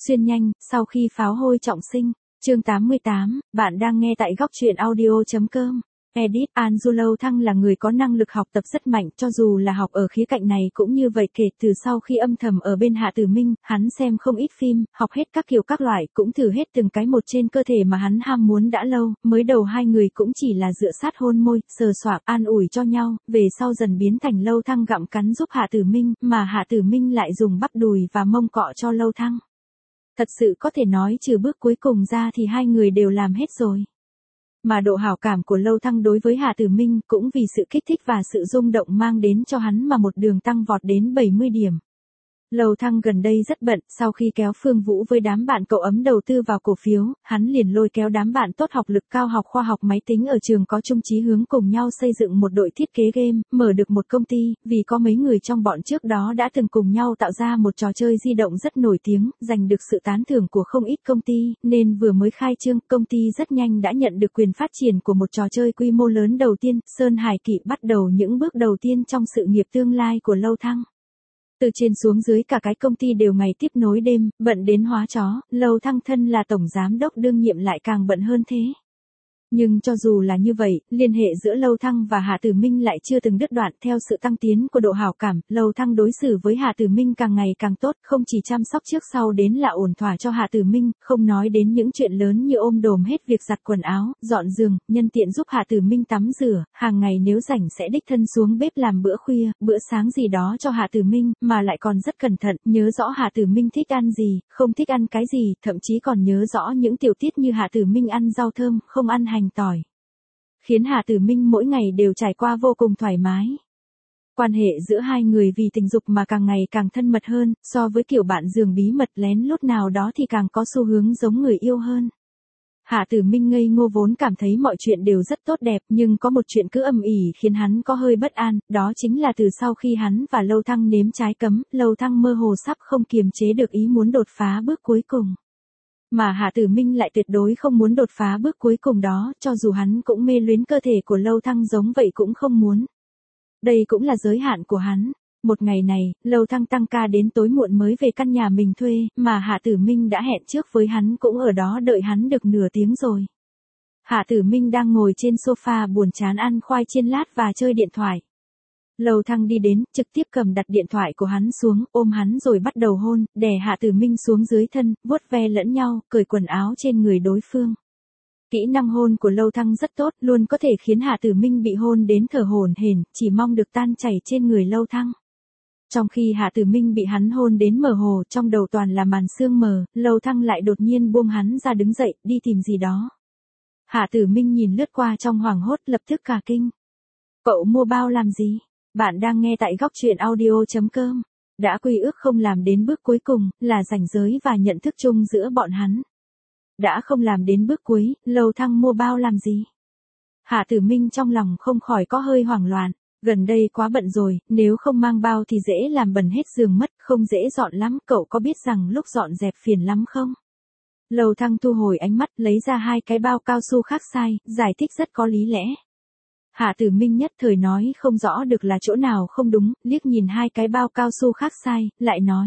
Xuyên nhanh, sau khi pháo hôi trọng sinh. Chương 88, bạn đang nghe tại góc truyện audio.com. Edit An Lâu Thăng là người có năng lực học tập rất mạnh, cho dù là học ở khía cạnh này cũng như vậy. Kể từ sau khi âm thầm ở bên Hạ Tử Minh, hắn xem không ít phim, học hết các kiểu các loại, cũng thử hết từng cái một trên cơ thể mà hắn ham muốn đã lâu. Mới đầu hai người cũng chỉ là dựa sát hôn môi, sờ soạng, an ủi cho nhau, về sau dần biến thành Lâu Thăng gặm cắn giúp Hạ Tử Minh, mà Hạ Tử Minh lại dùng bắp đùi và mông cọ cho Lâu Thăng. Thật sự có thể nói trừ bước cuối cùng ra thì hai người đều làm hết rồi. Mà độ hảo cảm của Lâu Thăng đối với Hạ Tử Minh cũng vì sự kích thích và sự rung động mang đến cho hắn mà một đường tăng vọt đến 70 điểm. Lâu Thăng gần đây rất bận, sau khi kéo Phương Vũ với đám bạn cậu ấm đầu tư vào cổ phiếu, hắn liền lôi kéo đám bạn tốt học lực cao học khoa học máy tính ở trường có chung chí hướng cùng nhau xây dựng một đội thiết kế game, mở được một công ty, vì có mấy người trong bọn trước đó đã từng cùng nhau tạo ra một trò chơi di động rất nổi tiếng, giành được sự tán thưởng của không ít công ty, nên vừa mới khai trương, công ty rất nhanh đã nhận được quyền phát triển của một trò chơi quy mô lớn đầu tiên. Sơn Hải Kỵ bắt đầu những bước đầu tiên trong sự nghiệp tương lai của Lâu Thăng. Từ trên xuống dưới cả cái công ty đều ngày tiếp nối đêm, bận đến hóa chó. Lâu Thăng thân là tổng giám đốc đương nhiệm lại càng bận hơn thế. Nhưng cho dù là như vậy, liên hệ giữa Lâu Thăng và Hạ Tử Minh lại chưa từng đứt đoạn. Theo sự tăng tiến của độ hảo cảm, Lâu Thăng đối xử với Hạ Tử Minh càng ngày càng tốt, không chỉ chăm sóc trước sau đến là ổn thỏa cho Hạ Tử Minh, không nói đến những chuyện lớn như ôm đồm hết việc giặt quần áo, dọn giường, nhân tiện giúp Hạ Tử Minh tắm rửa, hàng ngày nếu rảnh sẽ đích thân xuống bếp làm bữa khuya, bữa sáng gì đó cho Hạ Tử Minh, mà lại còn rất cẩn thận, nhớ rõ Hạ Tử Minh thích ăn gì, không thích ăn cái gì, thậm chí còn nhớ rõ những tiểu tiết như Hạ Tử Minh ăn rau thơm, không ăn hành tỏi. Khiến Hạ Tử Minh mỗi ngày đều trải qua vô cùng thoải mái. Quan hệ giữa hai người vì tình dục mà càng ngày càng thân mật hơn, so với kiểu bạn giường bí mật lén lút nào đó thì càng có xu hướng giống người yêu hơn. Hạ Tử Minh ngây ngô vốn cảm thấy mọi chuyện đều rất tốt đẹp, nhưng có một chuyện cứ âm ỉ khiến hắn có hơi bất an, đó chính là từ sau khi hắn và Lâu Thăng nếm trái cấm, Lâu Thăng mơ hồ sắp không kiềm chế được ý muốn đột phá bước cuối cùng. Mà Hạ Tử Minh lại tuyệt đối không muốn đột phá bước cuối cùng đó, cho dù hắn cũng mê luyến cơ thể của Lâu Thăng giống vậy cũng không muốn. Đây cũng là giới hạn của hắn. Một ngày này, Lâu Thăng tăng ca đến tối muộn mới về căn nhà mình thuê, mà Hạ Tử Minh đã hẹn trước với hắn cũng ở đó đợi hắn được nửa tiếng rồi. Hạ Tử Minh đang ngồi trên sofa buồn chán ăn khoai chiên lát và chơi điện thoại. Lâu Thăng đi đến, trực tiếp cầm đặt điện thoại của hắn xuống, ôm hắn rồi bắt đầu hôn, đè Hạ Tử Minh xuống dưới thân, vuốt ve lẫn nhau, cởi quần áo trên người đối phương. Kỹ năng hôn của Lâu Thăng rất tốt, luôn có thể khiến Hạ Tử Minh bị hôn đến thở hổn hển, chỉ mong được tan chảy trên người Lâu Thăng. Trong khi Hạ Tử Minh bị hắn hôn đến mơ hồ, trong đầu toàn là màn sương mờ, Lâu Thăng lại đột nhiên buông hắn ra đứng dậy, đi tìm gì đó. Hạ Tử Minh nhìn lướt qua trong hoảng hốt, lập tức cả kinh. Cậu mua bao làm gì? Bạn đang nghe tại góc truyện audio.com. Đã quy ước không làm đến bước cuối cùng, là ranh giới và nhận thức chung giữa bọn hắn. Đã không làm đến bước cuối, Lâu Thăng mua bao làm gì? Hạ Tử Minh trong lòng không khỏi có hơi hoảng loạn. Gần đây quá bận rồi, nếu không mang bao thì dễ làm bẩn hết giường mất, không dễ dọn lắm. Cậu có biết rằng lúc dọn dẹp phiền lắm không? Lâu Thăng thu hồi ánh mắt, lấy ra hai cái bao cao su khác size, giải thích rất có lý lẽ. Hạ Tử Minh nhất thời nói không rõ được là chỗ nào không đúng, liếc nhìn hai cái bao cao su khác size, lại nói.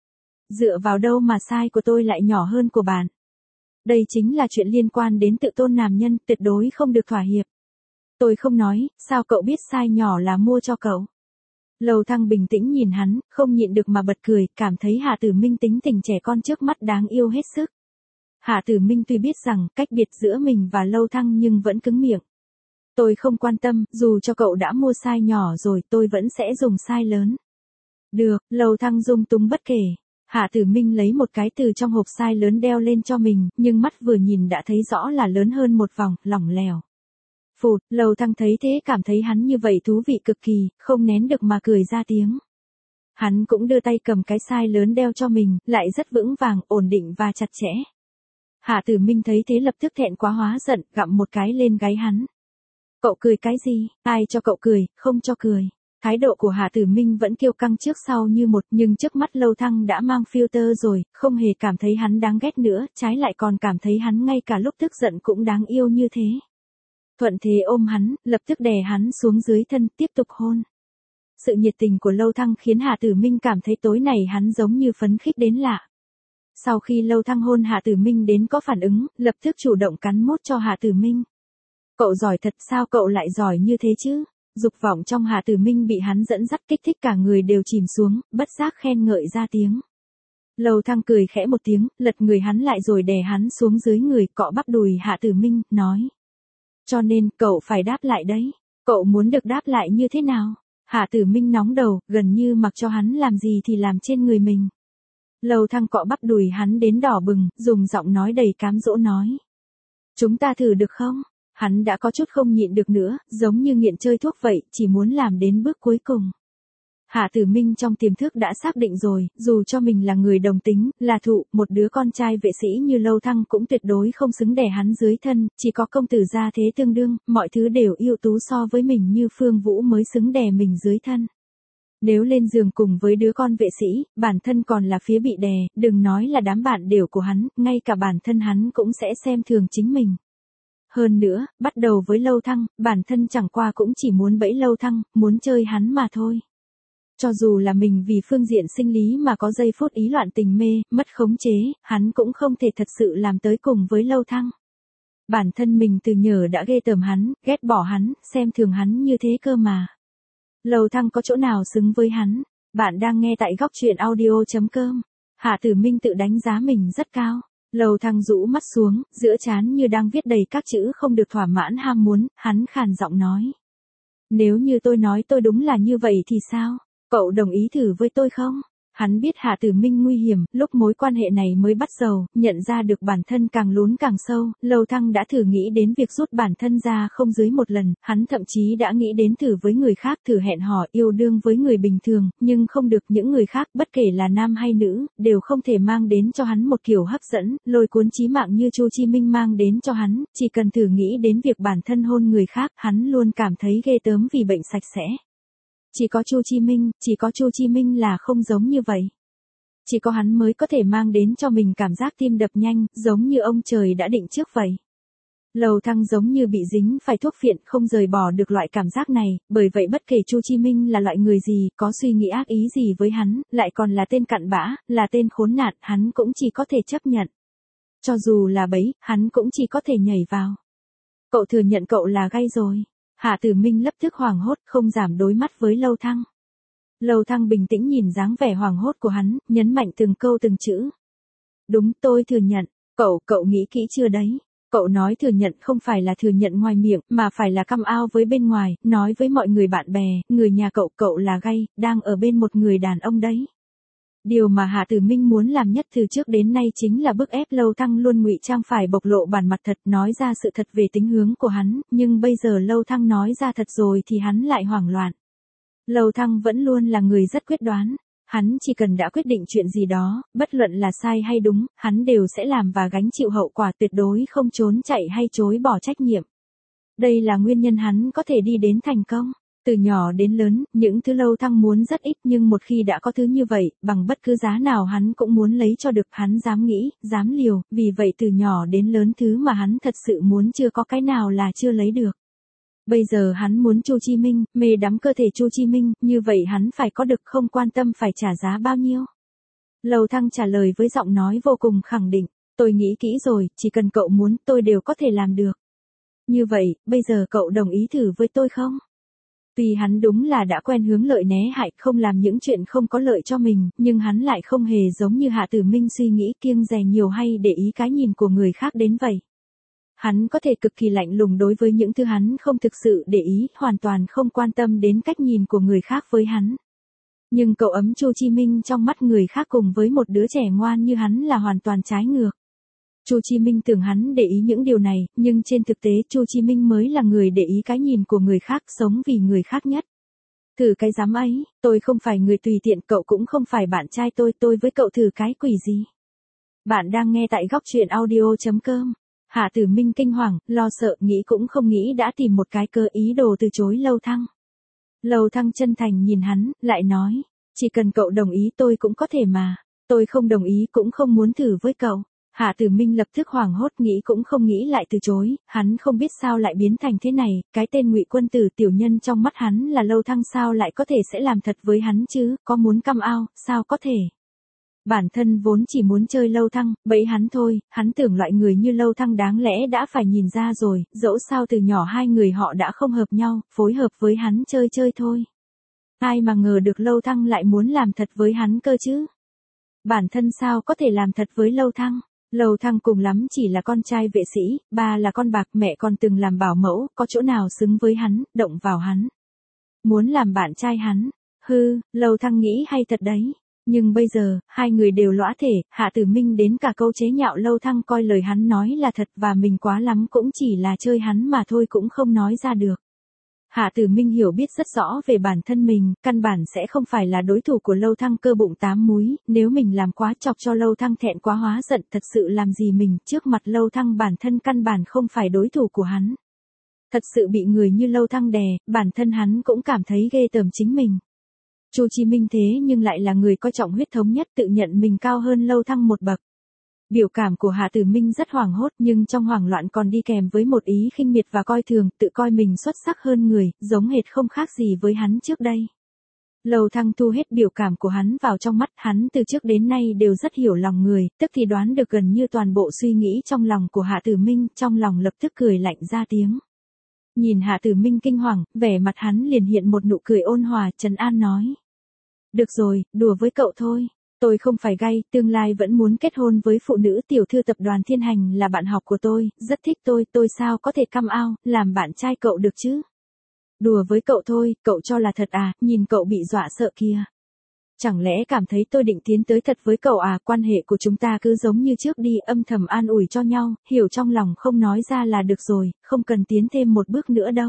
Dựa vào đâu mà size của tôi lại nhỏ hơn của bạn? Đây chính là chuyện liên quan đến tự tôn nam nhân, tuyệt đối không được thỏa hiệp. Tôi không nói, sao cậu biết size nhỏ là mua cho cậu? Lâu Thăng bình tĩnh nhìn hắn, không nhịn được mà bật cười, cảm thấy Hạ Tử Minh tính tình trẻ con trước mắt đáng yêu hết sức. Hạ Tử Minh tuy biết rằng cách biệt giữa mình và Lâu Thăng nhưng vẫn cứng miệng. Tôi không quan tâm, dù cho cậu đã mua size nhỏ rồi tôi vẫn sẽ dùng size lớn. Được, Lâu Thăng dung túng bất kể. Hạ Tử Minh lấy một cái từ trong hộp size lớn đeo lên cho mình, nhưng mắt vừa nhìn đã thấy rõ là lớn hơn một vòng, lỏng lẻo. Phụt, Lâu Thăng thấy thế cảm thấy hắn như vậy thú vị cực kỳ, không nén được mà cười ra tiếng. Hắn cũng đưa tay cầm cái size lớn đeo cho mình, lại rất vững vàng, ổn định và chặt chẽ. Hạ Tử Minh thấy thế lập tức thẹn quá hóa giận, gặm một cái lên gáy hắn. Cậu cười cái gì? Ai cho cậu cười, không cho cười. Thái độ của Hạ Tử Minh vẫn kiêu căng trước sau như một, nhưng trước mắt Lâu Thăng đã mang filter rồi, không hề cảm thấy hắn đáng ghét nữa, trái lại còn cảm thấy hắn ngay cả lúc tức giận cũng đáng yêu như thế. Thuận thế ôm hắn, lập tức đè hắn xuống dưới thân, tiếp tục hôn. Sự nhiệt tình của Lâu Thăng khiến Hạ Tử Minh cảm thấy tối này hắn giống như phấn khích đến lạ. Sau khi Lâu Thăng hôn Hạ Tử Minh đến có phản ứng, lập tức chủ động cắn mốt cho Hạ Tử Minh. Cậu giỏi thật, sao cậu lại giỏi như thế chứ? Dục vọng trong Hạ Tử Minh bị hắn dẫn dắt kích thích, cả người đều chìm xuống, bất giác khen ngợi ra tiếng. Lâu Thăng cười khẽ một tiếng, lật người hắn lại rồi đè hắn xuống dưới người, cọ bắp đùi Hạ Tử Minh, nói. Cho nên, cậu phải đáp lại đấy. Cậu muốn được đáp lại như thế nào? Hạ Tử Minh nóng đầu, gần như mặc cho hắn làm gì thì làm trên người mình. Lâu Thăng cọ bắp đùi hắn đến đỏ bừng, dùng giọng nói đầy cám dỗ nói. Chúng ta thử được không? Hắn đã có chút không nhịn được nữa, giống như nghiện chơi thuốc vậy, chỉ muốn làm đến bước cuối cùng. Hạ Tử Minh trong tiềm thức đã xác định rồi, dù cho mình là người đồng tính, là thụ, một đứa con trai vệ sĩ như Lâu Thăng cũng tuyệt đối không xứng đè hắn dưới thân, chỉ có công tử gia thế tương đương, mọi thứ đều ưu tú so với mình như Phương Vũ mới xứng đè mình dưới thân. Nếu lên giường cùng với đứa con vệ sĩ, bản thân còn là phía bị đè, đừng nói là đám bạn đều của hắn, ngay cả bản thân hắn cũng sẽ xem thường chính mình. Hơn nữa, bắt đầu với Lâu Thăng, bản thân chẳng qua cũng chỉ muốn bẫy Lâu Thăng, muốn chơi hắn mà thôi. Cho dù là mình vì phương diện sinh lý mà có giây phút ý loạn tình mê, mất khống chế, hắn cũng không thể thật sự làm tới cùng với Lâu Thăng. Bản thân mình từ nhỏ đã ghê tởm hắn, ghét bỏ hắn, xem thường hắn như thế cơ mà. Lâu Thăng có chỗ nào xứng với hắn? Bạn đang nghe tại góc truyện audio.com. Hạ Tử Minh tự đánh giá mình rất cao. Lâu Thăng rũ mắt xuống, giữa trán như đang viết đầy các chữ không được thỏa mãn ham muốn, hắn khàn giọng nói. Nếu như tôi nói tôi đúng là như vậy thì sao? Cậu đồng ý thử với tôi không? Hắn biết Hạ Tử Minh nguy hiểm, lúc mối quan hệ này mới bắt đầu, nhận ra được bản thân càng lún càng sâu, Lâu Thăng đã thử nghĩ đến việc rút bản thân ra không dưới một lần, hắn thậm chí đã nghĩ đến thử với người khác, thử hẹn hò yêu đương với người bình thường, nhưng không được, những người khác, bất kể là nam hay nữ, đều không thể mang đến cho hắn một kiểu hấp dẫn, lôi cuốn chí mạng như Chu Chi Minh mang đến cho hắn, chỉ cần thử nghĩ đến việc bản thân hôn người khác, hắn luôn cảm thấy ghê tởm vì bệnh sạch sẽ. Chỉ có Chu Chi Minh là không giống như vậy. Chỉ có hắn mới có thể mang đến cho mình cảm giác tim đập nhanh, giống như ông trời đã định trước vậy. Lâu Thăng giống như bị dính phải thuốc phiện, không rời bỏ được loại cảm giác này, bởi vậy bất kể Chu Chi Minh là loại người gì, có suy nghĩ ác ý gì với hắn, lại còn là tên cặn bã, là tên khốn nạn, hắn cũng chỉ có thể chấp nhận. Cho dù là bẫy, hắn cũng chỉ có thể nhảy vào. Cậu thừa nhận cậu là gay rồi. Hạ Tử Minh lập tức hoảng hốt, không giảm đối mắt với Lâu Thăng. Lâu Thăng bình tĩnh nhìn dáng vẻ hoảng hốt của hắn, nhấn mạnh từng câu từng chữ. Đúng, tôi thừa nhận. Cậu nghĩ kỹ chưa đấy? Cậu nói thừa nhận không phải là thừa nhận ngoài miệng, mà phải là come out với bên ngoài, nói với mọi người bạn bè, người nhà cậu là gay, đang ở bên một người đàn ông đấy. Điều mà Hạ Tử Minh muốn làm nhất từ trước đến nay chính là bức ép Lâu Thăng luôn ngụy trang phải bộc lộ bản mặt thật, nói ra sự thật về tính hướng của hắn, nhưng bây giờ Lâu Thăng nói ra thật rồi thì hắn lại hoảng loạn. Lâu Thăng vẫn luôn là người rất quyết đoán, hắn chỉ cần đã quyết định chuyện gì đó, bất luận là sai hay đúng, hắn đều sẽ làm và gánh chịu hậu quả, tuyệt đối không trốn chạy hay chối bỏ trách nhiệm. Đây là nguyên nhân hắn có thể đi đến thành công. Từ nhỏ đến lớn, những thứ Lâu Thăng muốn rất ít, nhưng một khi đã có thứ như vậy, bằng bất cứ giá nào hắn cũng muốn lấy cho được, hắn dám nghĩ, dám liều, vì vậy từ nhỏ đến lớn thứ mà hắn thật sự muốn chưa có cái nào là chưa lấy được. Bây giờ hắn muốn Chu Chi Minh, mê đắm cơ thể Chu Chi Minh, như vậy hắn phải có được, không quan tâm phải trả giá bao nhiêu. Lâu Thăng trả lời với giọng nói vô cùng khẳng định, tôi nghĩ kỹ rồi, chỉ cần cậu muốn, tôi đều có thể làm được. Như vậy, bây giờ cậu đồng ý thử với tôi không? Tuy hắn đúng là đã quen hướng lợi né hại, không làm những chuyện không có lợi cho mình, nhưng hắn lại không hề giống như Hạ Tử Minh suy nghĩ kiêng dè nhiều hay để ý cái nhìn của người khác đến vậy. Hắn có thể cực kỳ lạnh lùng đối với những thứ hắn không thực sự để ý, hoàn toàn không quan tâm đến cách nhìn của người khác với hắn. Nhưng cậu ấm Chu Chi Minh trong mắt người khác cùng với một đứa trẻ ngoan như hắn là hoàn toàn trái ngược. Chu Chi Minh tưởng hắn để ý những điều này, nhưng trên thực tế Chu Chi Minh mới là người để ý cái nhìn của người khác, sống vì người khác nhất. Thử cái dám ấy, tôi không phải người tùy tiện, cậu cũng không phải bạn trai tôi với cậu thử cái quỷ gì. Bạn đang nghe tại góc truyện audio.com. Hạ Tử Minh kinh hoàng, lo sợ, nghĩ cũng không nghĩ đã tìm một cái cơ ý đồ từ chối Lâu Thăng. Lâu Thăng chân thành nhìn hắn, lại nói, chỉ cần cậu đồng ý tôi cũng có thể mà, tôi không đồng ý cũng không muốn thử với cậu. Hạ Tử Minh lập tức hoảng hốt, nghĩ cũng không nghĩ lại từ chối, hắn không biết sao lại biến thành thế này, cái tên Ngụy Quân Tử tiểu nhân trong mắt hắn là Lâu Thăng sao lại có thể sẽ làm thật với hắn chứ, có muốn come out, sao có thể. Bản thân vốn chỉ muốn chơi Lâu Thăng, bẫy hắn thôi, hắn tưởng loại người như Lâu Thăng đáng lẽ đã phải nhìn ra rồi, dẫu sao từ nhỏ hai người họ đã không hợp nhau, phối hợp với hắn chơi chơi thôi. Ai mà ngờ được Lâu Thăng lại muốn làm thật với hắn cơ chứ. Bản thân sao có thể làm thật với Lâu Thăng. Lâu Thăng cùng lắm chỉ là con trai vệ sĩ, ba là con bạc, mẹ còn từng làm bảo mẫu, có chỗ nào xứng với hắn, động vào hắn. Muốn làm bạn trai hắn. Lâu Thăng nghĩ hay thật đấy. Nhưng bây giờ, hai người đều lõa thể, Hạ Tử Minh đến cả câu chế nhạo Lâu Thăng coi lời hắn nói là thật và mình quá lắm cũng chỉ là chơi hắn mà thôi cũng không nói ra được. Hạ Tử Minh hiểu biết rất rõ về bản thân mình, căn bản sẽ không phải là đối thủ của Lâu Thăng cơ bụng 8 múi, nếu mình làm quá chọc cho Lâu Thăng thẹn quá hóa giận thật sự làm gì mình, trước mặt Lâu Thăng bản thân căn bản không phải đối thủ của hắn. Thật sự bị người như Lâu Thăng đè, bản thân hắn cũng cảm thấy ghê tởm chính mình. Chu Chí Minh thế nhưng lại là người coi trọng huyết thống nhất tự nhận mình cao hơn Lâu Thăng một bậc. Biểu cảm của Hạ Tử Minh rất hoảng hốt nhưng trong hoảng loạn còn đi kèm với một ý khinh miệt và coi thường, tự coi mình xuất sắc hơn người, giống hệt không khác gì với hắn trước đây. Lâu Thăng thu hết biểu cảm của hắn vào trong mắt, hắn từ trước đến nay đều rất hiểu lòng người, tức thì đoán được gần như toàn bộ suy nghĩ trong lòng của Hạ Tử Minh, trong lòng lập tức cười lạnh ra tiếng. Nhìn Hạ Tử Minh kinh hoàng, vẻ mặt hắn liền hiện một nụ cười ôn hòa, trấn an nói. Được rồi, đùa với cậu thôi. Tôi không phải gay, tương lai vẫn muốn kết hôn với phụ nữ tiểu thư tập đoàn Thiên Hành là bạn học của tôi, rất thích tôi sao có thể come out, làm bạn trai cậu được chứ? Đùa với cậu thôi, cậu cho là thật à, nhìn cậu bị dọa sợ kìa. Chẳng lẽ cảm thấy tôi định tiến tới thật với cậu à, quan hệ của chúng ta cứ giống như trước đi, âm thầm an ủi cho nhau, hiểu trong lòng không nói ra là được rồi, không cần tiến thêm một bước nữa đâu.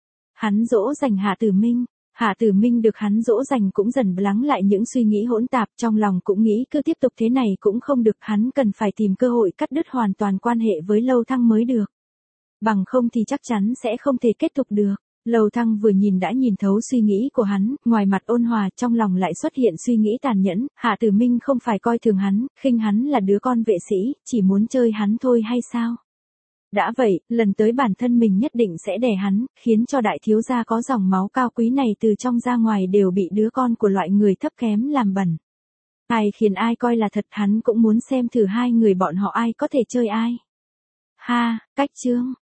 Hắn dỗ dành Hạ Tử Minh. Hạ Tử Minh được hắn dỗ dành cũng dần lắng lại những suy nghĩ hỗn tạp, trong lòng cũng nghĩ cứ tiếp tục thế này cũng không được, hắn cần phải tìm cơ hội cắt đứt hoàn toàn quan hệ với Lâu Thăng mới được. Bằng không thì chắc chắn sẽ không thể kết thúc được. Lâu Thăng vừa nhìn đã nhìn thấu suy nghĩ của hắn, ngoài mặt ôn hòa trong lòng lại xuất hiện suy nghĩ tàn nhẫn, Hạ Tử Minh không phải coi thường hắn, khinh hắn là đứa con vệ sĩ, chỉ muốn chơi hắn thôi hay sao? Đã vậy, lần tới bản thân mình nhất định sẽ đè hắn, khiến cho đại thiếu gia có dòng máu cao quý này từ trong ra ngoài đều bị đứa con của loại người thấp kém làm bẩn. Ai khiến ai coi là thật, hắn cũng muốn xem thử hai người bọn họ ai có thể chơi ai. Cách chương